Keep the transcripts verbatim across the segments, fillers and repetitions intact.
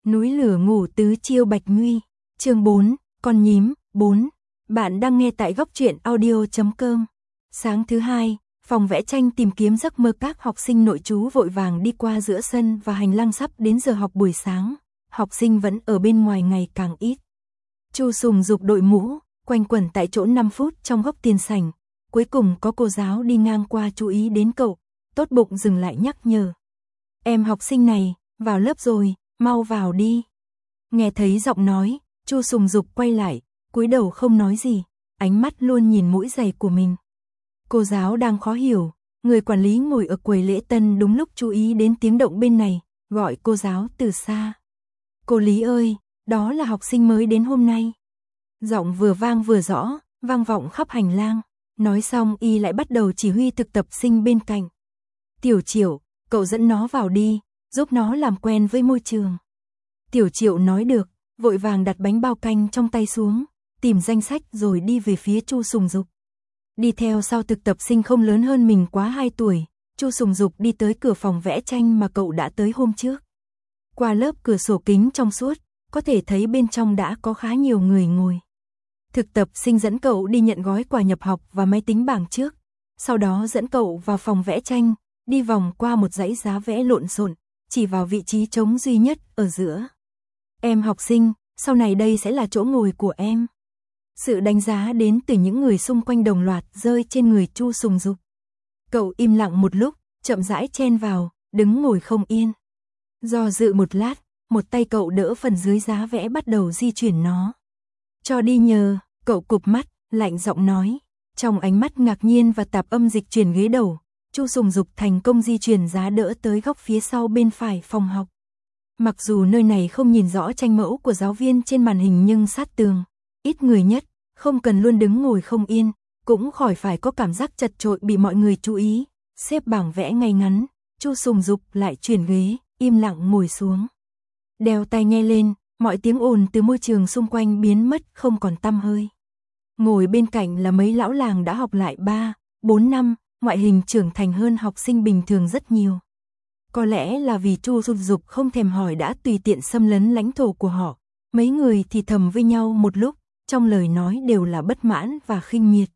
Núi lửa ngủ tứ chiêu Bạch Nguy, chương bốn, con nhím, bốn. Bạn đang nghe tại góc truyện audio chấm com. Sáng thứ hai, phòng vẽ tranh tìm kiếm giấc mơ các học sinh nội trú vội vàng đi qua giữa sân và hành lang sắp đến giờ học buổi sáng. Học sinh vẫn ở bên ngoài ngày càng ít. Chu Sùng Dục đội mũ, quanh quẩn tại chỗ năm phút trong góc tiền sảnh. Cuối cùng có cô giáo đi ngang qua chú ý đến cậu, tốt bụng dừng lại nhắc nhở. Em học sinh này, vào lớp rồi, mau vào đi. Nghe thấy giọng nói, Chu Sùng Dục quay lại, cúi đầu không nói gì, ánh mắt luôn nhìn mũi giày của mình. Cô giáo đang khó hiểu, người quản lý ngồi ở quầy lễ tân đúng lúc chú ý đến tiếng động bên này, gọi cô giáo từ xa. Cô Lý ơi, đó là học sinh mới đến hôm nay. Giọng vừa vang vừa rõ, vang vọng khắp hành lang. Nói xong y lại bắt đầu chỉ huy thực tập sinh bên cạnh. Tiểu Triệu, cậu dẫn nó vào đi, giúp nó làm quen với môi trường. Tiểu Triệu nói được, vội vàng đặt bánh bao canh trong tay xuống, tìm danh sách rồi đi về phía Chu Sùng Dục. Đi theo sau thực tập sinh không lớn hơn mình quá hai tuổi, Chu Sùng Dục đi tới cửa phòng vẽ tranh mà cậu đã tới hôm trước. Qua lớp cửa sổ kính trong suốt, có thể thấy bên trong đã có khá nhiều người ngồi. Thực tập sinh dẫn cậu đi nhận gói quà nhập học và máy tính bảng trước, sau đó dẫn cậu vào phòng vẽ tranh, đi vòng qua một dãy giá vẽ lộn xộn, chỉ vào vị trí trống duy nhất ở giữa. Em học sinh, sau này đây sẽ là chỗ ngồi của em. Sự đánh giá đến từ những người xung quanh đồng loạt rơi trên người Chu Sùng Dục. Cậu im lặng một lúc, chậm rãi chen vào, đứng ngồi không yên. Do dự một lát, một tay cậu đỡ phần dưới giá vẽ bắt đầu di chuyển nó. Cho đi nhờ, cậu cụp mắt, lạnh giọng nói. Trong ánh mắt ngạc nhiên và tạp âm dịch chuyển ghế đầu, Chu Sùng Dục thành công di chuyển giá đỡ tới góc phía sau bên phải phòng học. Mặc dù nơi này không nhìn rõ tranh mẫu của giáo viên trên màn hình nhưng sát tường, ít người nhất, không cần luôn đứng ngồi không yên, cũng khỏi phải có cảm giác chật chội bị mọi người chú ý. Xếp bảng vẽ ngay ngắn, Chu Sùng Dục lại chuyển ghế, im lặng ngồi xuống. Đeo tai nghe lên, mọi tiếng ồn từ môi trường xung quanh biến mất không còn tăm hơi. Ngồi bên cạnh là mấy lão làng đã học lại ba, bốn năm, ngoại hình trưởng thành hơn học sinh bình thường rất nhiều. Có lẽ là vì Chu Sùng Dục không thèm hỏi đã tùy tiện xâm lấn lãnh thổ của họ, mấy người thì thầm với nhau một lúc, trong lời nói đều là bất mãn và khinh miệt.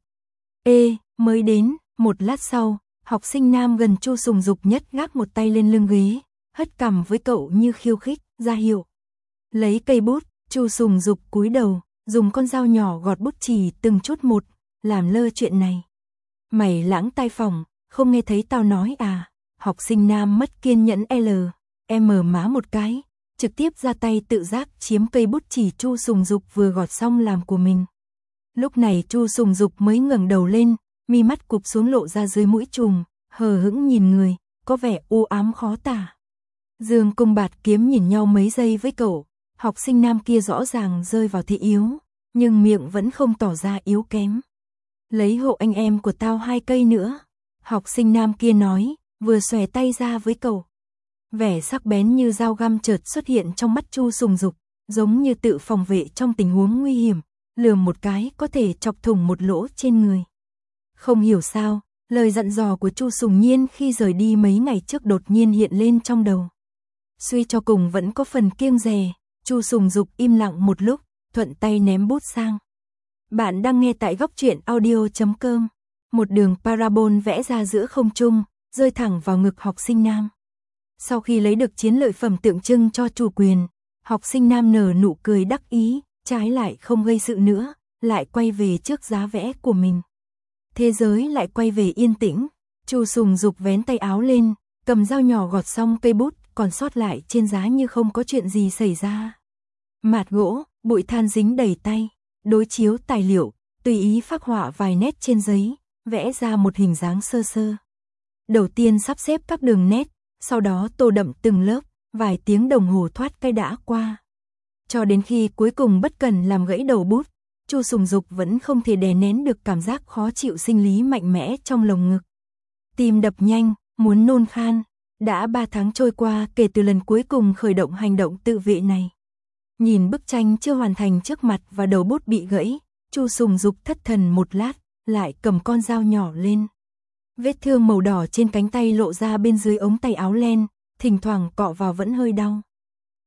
Ê, mới đến, một lát sau, học sinh nam gần Chu Sùng Dục nhất gác một tay lên lưng ghế, hất cằm với cậu như khiêu khích, ra hiệu. Lấy cây bút, Chu Sùng Dục cúi đầu, dùng con dao nhỏ gọt bút chì từng chút một, làm lơ chuyện này. Mày lãng tai phòng, không nghe thấy tao nói à? Học sinh nam mất kiên nhẫn L, M má một cái, trực tiếp ra tay tự giác chiếm cây bút chì Chu Sùng Dục vừa gọt xong làm của mình. Lúc này Chu Sùng Dục mới ngẩng đầu lên, mi mắt cụp xuống lộ ra dưới mũi trùm, hờ hững nhìn người, có vẻ u ám khó tả. Dương Cung Bạt Kiếm nhìn nhau mấy giây với cậu, học sinh nam kia rõ ràng rơi vào thế yếu, nhưng miệng vẫn không tỏ ra yếu kém. Lấy hộ anh em của tao hai cây nữa, học sinh nam kia nói, vừa xòe tay ra với cậu. Vẻ sắc bén như dao găm chợt xuất hiện trong mắt Chu Sùng Dục, giống như tự phòng vệ trong tình huống nguy hiểm, lườm một cái có thể chọc thủng một lỗ trên người. Không hiểu sao, lời dặn dò của Chu Sùng Nhiên khi rời đi mấy ngày trước đột nhiên hiện lên trong đầu. Suy cho cùng vẫn có phần kiêng dè, Chu Sùng Dục im lặng một lúc, thuận tay ném bút sang. Bạn đang nghe tại góc truyện audio chấm com. Một đường parabol vẽ ra giữa không trung, rơi thẳng vào ngực học sinh nam. Sau khi lấy được chiến lợi phẩm tượng trưng cho chủ quyền, học sinh nam nở nụ cười đắc ý, trái lại không gây sự nữa, lại quay về trước giá vẽ của mình. Thế giới lại quay về yên tĩnh, Chu Sùng Dục vén tay áo lên, cầm dao nhỏ gọt xong cây bút còn sót lại trên giá như không có chuyện gì xảy ra. Mạt gỗ, bụi than dính đầy tay, đối chiếu tài liệu, tùy ý phác họa vài nét trên giấy, vẽ ra một hình dáng sơ sơ. Đầu tiên sắp xếp các đường nét, sau đó tô đậm từng lớp, vài tiếng đồng hồ thoát cái đã qua. Cho đến khi cuối cùng bất cần làm gãy đầu bút, Chu Sùng Dục vẫn không thể đè nén được cảm giác khó chịu sinh lý mạnh mẽ trong lồng ngực. Tim đập nhanh, muốn nôn khan, đã ba tháng trôi qua kể từ lần cuối cùng khởi động hành động tự vệ này. Nhìn bức tranh chưa hoàn thành trước mặt và đầu bút bị gãy, Chu Sùng Dục thất thần một lát, lại cầm con dao nhỏ lên. Vết thương màu đỏ trên cánh tay lộ ra bên dưới ống tay áo len, thỉnh thoảng cọ vào vẫn hơi đau.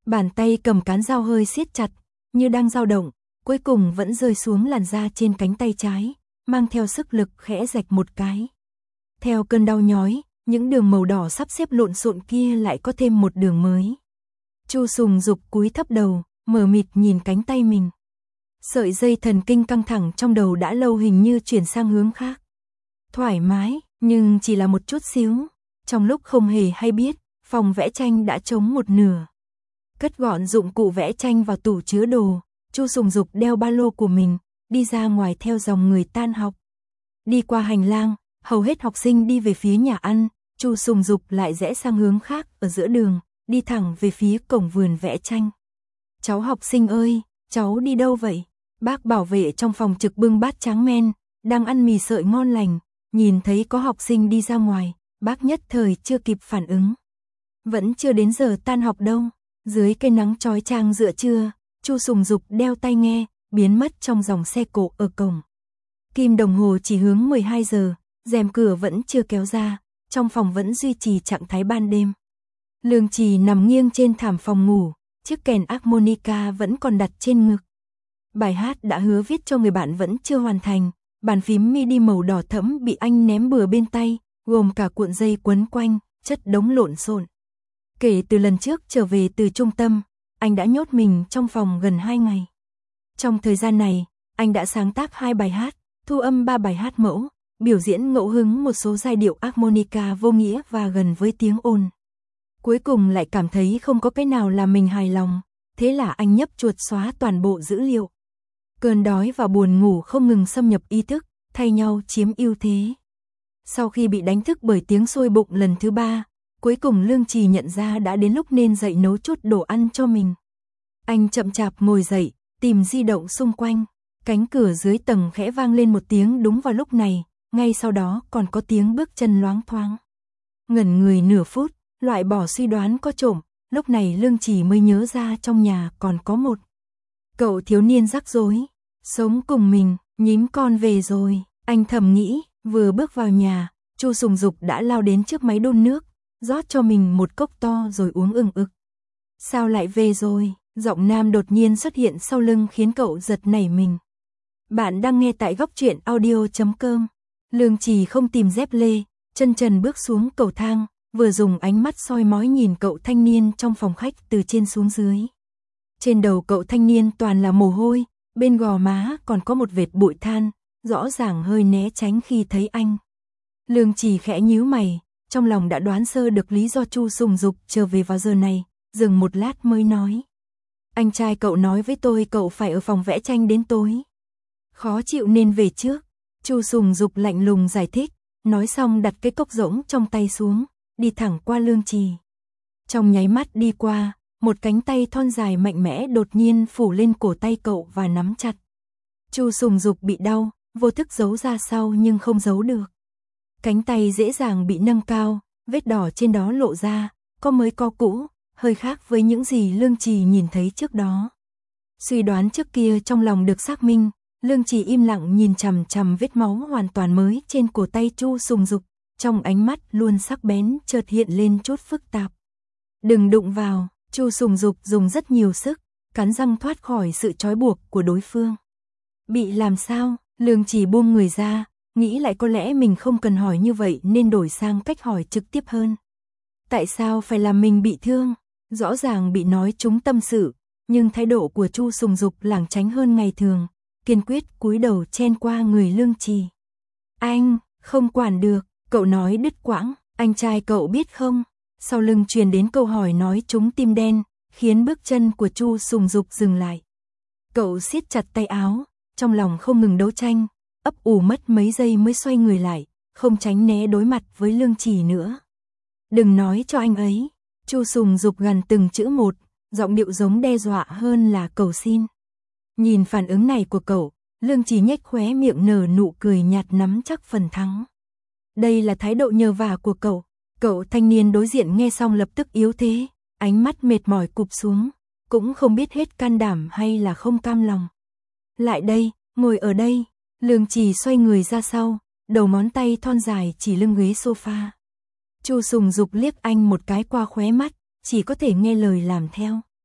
Bàn tay cầm cán dao hơi siết chặt, như đang dao động, cuối cùng vẫn rơi xuống làn da trên cánh tay trái, mang theo sức lực khẽ rạch một cái. Theo cơn đau nhói, những đường màu đỏ sắp xếp lộn xộn kia lại có thêm một đường mới. Chu Sùng Dục cúi thấp đầu, mờ mịt nhìn cánh tay mình. Sợi dây thần kinh căng thẳng trong đầu đã lâu hình như chuyển sang hướng khác. Thoải mái, nhưng chỉ là một chút xíu. Trong lúc không hề hay biết, phòng vẽ tranh đã trống một nửa. Cất gọn dụng cụ vẽ tranh vào tủ chứa đồ, Chu Sùng Dục đeo ba lô của mình, đi ra ngoài theo dòng người tan học. Đi qua hành lang, hầu hết học sinh đi về phía nhà ăn, Chu Sùng Dục lại rẽ sang hướng khác ở giữa đường, đi thẳng về phía cổng vườn vẽ tranh. Cháu học sinh ơi, cháu đi đâu vậy? Bác bảo vệ trong phòng trực bưng bát tráng men, đang ăn mì sợi ngon lành, nhìn thấy có học sinh đi ra ngoài, bác nhất thời chưa kịp phản ứng. Vẫn chưa đến giờ tan học đâu, dưới cây nắng chói chang giữa trưa, Chu Sùng Dục đeo tai nghe, biến mất trong dòng xe cộ ở cổng. Kim đồng hồ chỉ hướng mười hai giờ, rèm cửa vẫn chưa kéo ra, trong phòng vẫn duy trì trạng thái ban đêm. Lương Trì nằm nghiêng trên thảm phòng ngủ, chiếc kèn harmonica vẫn còn đặt trên ngực. Bài hát đã hứa viết cho người bạn vẫn chưa hoàn thành, bàn phím midi màu đỏ thẫm bị anh ném bừa bên tay, gồm cả cuộn dây quấn quanh, chất đống lộn xộn. Kể từ lần trước trở về từ trung tâm, anh đã nhốt mình trong phòng gần hai ngày. Trong thời gian này, anh đã sáng tác hai bài hát, thu âm ba bài hát mẫu, biểu diễn ngẫu hứng một số giai điệu harmonica vô nghĩa và gần với tiếng ồn. Cuối cùng lại cảm thấy không có cái nào làm mình hài lòng, thế là anh nhấp chuột xóa toàn bộ dữ liệu. Cơn đói và buồn ngủ không ngừng xâm nhập ý thức, thay nhau chiếm ưu thế. Sau khi bị đánh thức bởi tiếng sôi bụng lần thứ ba, cuối cùng Lương Trì nhận ra đã đến lúc nên dậy nấu chút đồ ăn cho mình. Anh chậm chạp ngồi dậy, tìm di động xung quanh, cánh cửa dưới tầng khẽ vang lên một tiếng đúng vào lúc này, ngay sau đó còn có tiếng bước chân loáng thoáng. Ngẩn người nửa phút, loại bỏ suy đoán có trộm, lúc này Lương Trì mới nhớ ra trong nhà còn có một cậu thiếu niên rắc rối, sống cùng mình, nhím con về rồi, anh thầm nghĩ, vừa bước vào nhà, Chu Sùng Dục đã lao đến trước máy đun nước, rót cho mình một cốc to rồi uống ừng ực. Sao lại về rồi? Giọng nam đột nhiên xuất hiện sau lưng khiến cậu giật nảy mình. Bạn đang nghe tại góc truyện audio chấm com. Lương Trì không tìm dép lê, chân trần bước xuống cầu thang, vừa dùng ánh mắt soi mói nhìn cậu thanh niên trong phòng khách từ trên xuống dưới. Trên đầu cậu thanh niên toàn là mồ hôi, bên gò má còn có một vệt bụi than, rõ ràng hơi né tránh khi thấy anh. Lương Trì khẽ nhíu mày, trong lòng đã đoán sơ được lý do Chu Sùng Dục trở về vào giờ này, dừng một lát mới nói. Anh trai cậu nói với tôi cậu phải ở phòng vẽ tranh đến tối. Khó chịu nên về trước. Chu Sùng Dục lạnh lùng giải thích, nói xong đặt cái cốc rỗng trong tay xuống, đi thẳng qua Lương Trì. Trong nháy mắt đi qua, một cánh tay thon dài mạnh mẽ đột nhiên phủ lên cổ tay cậu và nắm chặt. Chu Sùng Dục bị đau, vô thức giấu ra sau nhưng không giấu được. Cánh tay dễ dàng bị nâng cao, vết đỏ trên đó lộ ra, có mới có cũ, hơi khác với những gì Lương Trì nhìn thấy trước đó. Suy đoán trước kia trong lòng được xác minh, Lương Trì im lặng nhìn chằm chằm vết máu hoàn toàn mới trên cổ tay Chu Sùng Dục, trong ánh mắt luôn sắc bén chợt hiện lên chút phức tạp. Đừng đụng vào, Chu Sùng Dục dùng rất nhiều sức, cắn răng thoát khỏi sự trói buộc của đối phương. Bị làm sao? Lương Trì buông người ra, nghĩ lại có lẽ mình không cần hỏi như vậy nên đổi sang cách hỏi trực tiếp hơn. Tại sao phải làm mình bị thương? Rõ ràng bị nói trúng tâm sự, nhưng thái độ của Chu Sùng Dục lảng tránh hơn ngày thường, kiên quyết cúi đầu chen qua người Lương Trì. Anh, không quản được, cậu nói đứt quãng, anh trai cậu biết không? Sau lưng truyền đến câu hỏi nói trúng tim đen, khiến bước chân của Chu Sùng Dục dừng lại. Cậu siết chặt tay áo, trong lòng không ngừng đấu tranh, ấp ủ mất mấy giây mới xoay người lại, không tránh né đối mặt với Lương Trì nữa. Đừng nói cho anh ấy. Chu Sùng Dục gằn từng chữ một, giọng điệu giống đe dọa hơn là cầu xin. Nhìn phản ứng này của cậu, Lương Trì nhếch khóe miệng nở nụ cười nhạt nắm chắc phần thắng. Đây là thái độ nhờ vả của cậu. Cậu thanh niên đối diện nghe xong lập tức yếu thế, ánh mắt mệt mỏi cụp xuống, cũng không biết hết can đảm hay là không cam lòng. Lại đây, ngồi ở đây. Lương Trì xoay người ra sau, đầu ngón tay thon dài chỉ lưng ghế sofa. Chu Sùng Dục liếc anh một cái qua khóe mắt, chỉ có thể nghe lời làm theo.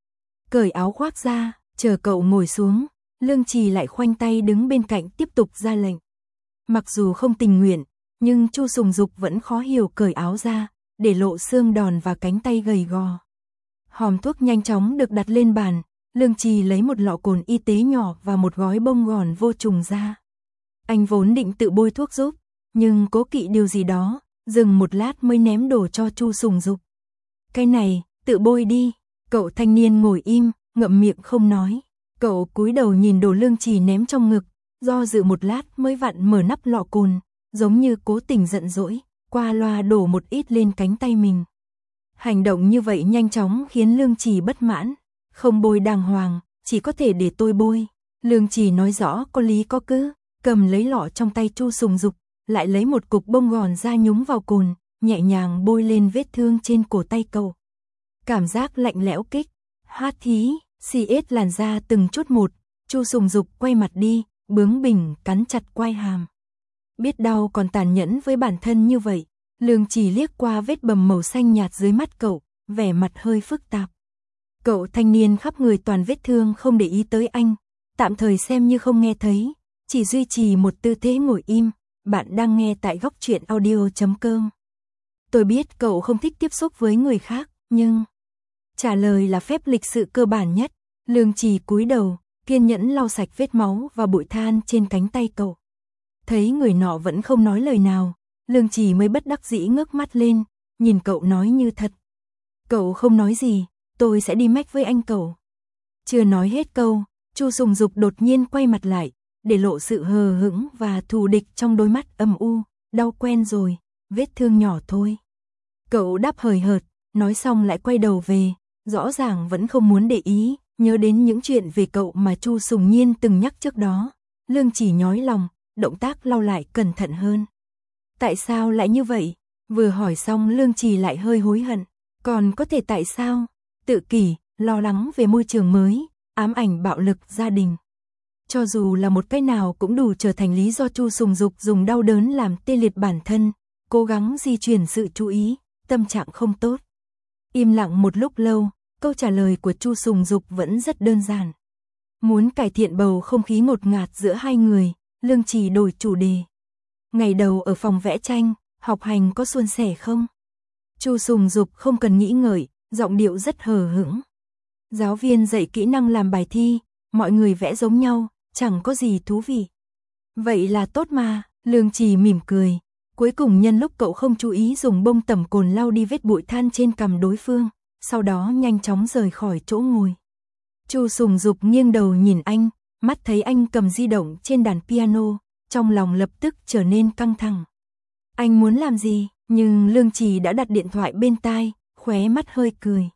cởi áo khoác ra, chờ cậu ngồi xuống, Lương Trì lại khoanh tay đứng bên cạnh tiếp tục ra lệnh. Mặc dù không tình nguyện, nhưng Chu Sùng Dục vẫn khó hiểu cởi áo ra, để lộ xương đòn và cánh tay gầy gò. Hòm thuốc nhanh chóng được đặt lên bàn, Lương Trì lấy một lọ cồn y tế nhỏ và một gói bông gòn vô trùng ra. Anh vốn định tự bôi thuốc giúp, nhưng cố kỵ điều gì đó, dừng một lát mới ném đồ cho Chu Sùng Dục. Cái này, tự bôi đi. Cậu thanh niên ngồi im, ngậm miệng không nói. Cậu cúi đầu nhìn đồ Lương Trì ném trong ngực, do dự một lát mới vặn mở nắp lọ cồn, giống như cố tình giận dỗi, qua loa đổ một ít lên cánh tay mình. Hành động như vậy nhanh chóng khiến Lương Trì bất mãn. Không bôi đàng hoàng, chỉ có thể để tôi bôi. Lương Trì nói rõ có lý có cứ, cầm lấy lọ trong tay Chu Sùng Dục, lại lấy một cục bông gòn ra nhúng vào cồn, nhẹ nhàng bôi lên vết thương trên cổ tay cậu. Cảm giác lạnh lẽo kích, hát thí, xì ết làn da từng chút một, Chu Sùng Dục quay mặt đi, bướng bỉnh cắn chặt quai hàm. Biết đau còn tàn nhẫn với bản thân như vậy, Lương Trì liếc qua vết bầm màu xanh nhạt dưới mắt cậu, vẻ mặt hơi phức tạp. Cậu thanh niên khắp người toàn vết thương không để ý tới anh, tạm thời xem như không nghe thấy, chỉ duy trì một tư thế ngồi im. Bạn đang nghe tại góc truyện audio chấm com. Tôi biết cậu không thích tiếp xúc với người khác, nhưng trả lời là phép lịch sự cơ bản nhất. Lương Trì cúi đầu, kiên nhẫn lau sạch vết máu và bụi than trên cánh tay cậu. Thấy người nọ vẫn không nói lời nào, Lương Trì mới bất đắc dĩ ngước mắt lên, nhìn cậu nói như thật. Cậu không nói gì, tôi sẽ đi mách với anh cậu. Chưa nói hết câu, Chu Sùng Dục đột nhiên quay mặt lại, để lộ sự hờ hững và thù địch trong đôi mắt âm u. Đau quen rồi, vết thương nhỏ thôi. Cậu đáp hời hợt, nói xong lại quay đầu về, rõ ràng vẫn không muốn để ý, nhớ đến những chuyện về cậu mà Chu Sùng Nhiên từng nhắc trước đó. Lương Trì nhói lòng, động tác lau lại cẩn thận hơn. Tại sao lại như vậy? Vừa hỏi xong Lương Trì lại hơi hối hận. Còn có thể tại sao? Tự kỷ, lo lắng về môi trường mới, ám ảnh bạo lực gia đình. Cho dù là một cái nào cũng đủ trở thành lý do Chu Sùng Dục dùng đau đớn làm tê liệt bản thân, cố gắng di chuyển sự chú ý, tâm trạng không tốt. Im lặng một lúc lâu, câu trả lời của Chu Sùng Dục vẫn rất đơn giản. Muốn cải thiện bầu không khí ngột ngạt giữa hai người, Lương Trì đổi chủ đề. Ngày đầu ở phòng vẽ tranh, học hành có suôn sẻ không? Chu Sùng Dục không cần nghĩ ngợi, giọng điệu rất hờ hững. Giáo viên dạy kỹ năng làm bài thi, mọi người vẽ giống nhau, chẳng có gì thú vị. Vậy là tốt mà, Lương Trì mỉm cười. Cuối cùng nhân lúc cậu không chú ý dùng bông tẩm cồn lau đi vết bụi than trên cằm đối phương, sau đó nhanh chóng rời khỏi chỗ ngồi. Chu Sùng Dục nghiêng đầu nhìn anh, mắt thấy anh cầm di động trên đàn piano, trong lòng lập tức trở nên căng thẳng. Anh muốn làm gì? Nhưng Lương Trì đã đặt điện thoại bên tai, khóe mắt hơi cười.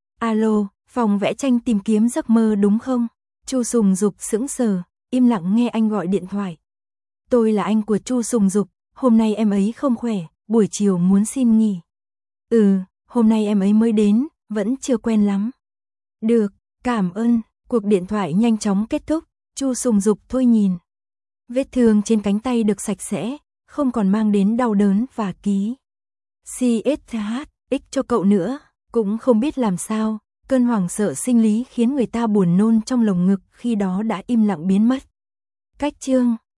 Alo, phòng vẽ tranh tìm kiếm giấc mơ đúng không? Chu Sùng Dục sững sờ, im lặng nghe anh gọi điện thoại. Tôi là anh của Chu Sùng Dục, hôm nay em ấy không khỏe, buổi chiều muốn xin nghỉ. Ừ, hôm nay em ấy mới đến, vẫn chưa quen lắm. Được, cảm ơn. Cuộc điện thoại nhanh chóng kết thúc, Chu Sùng Dục thôi nhìn. Vết thương trên cánh tay được sạch sẽ, không còn mang đến đau đớn và ký xê ét hát ích cho cậu nữa, cũng không biết làm sao, cơn hoảng sợ sinh lý khiến người ta buồn nôn trong lồng ngực khi đó đã im lặng biến mất. Cách chương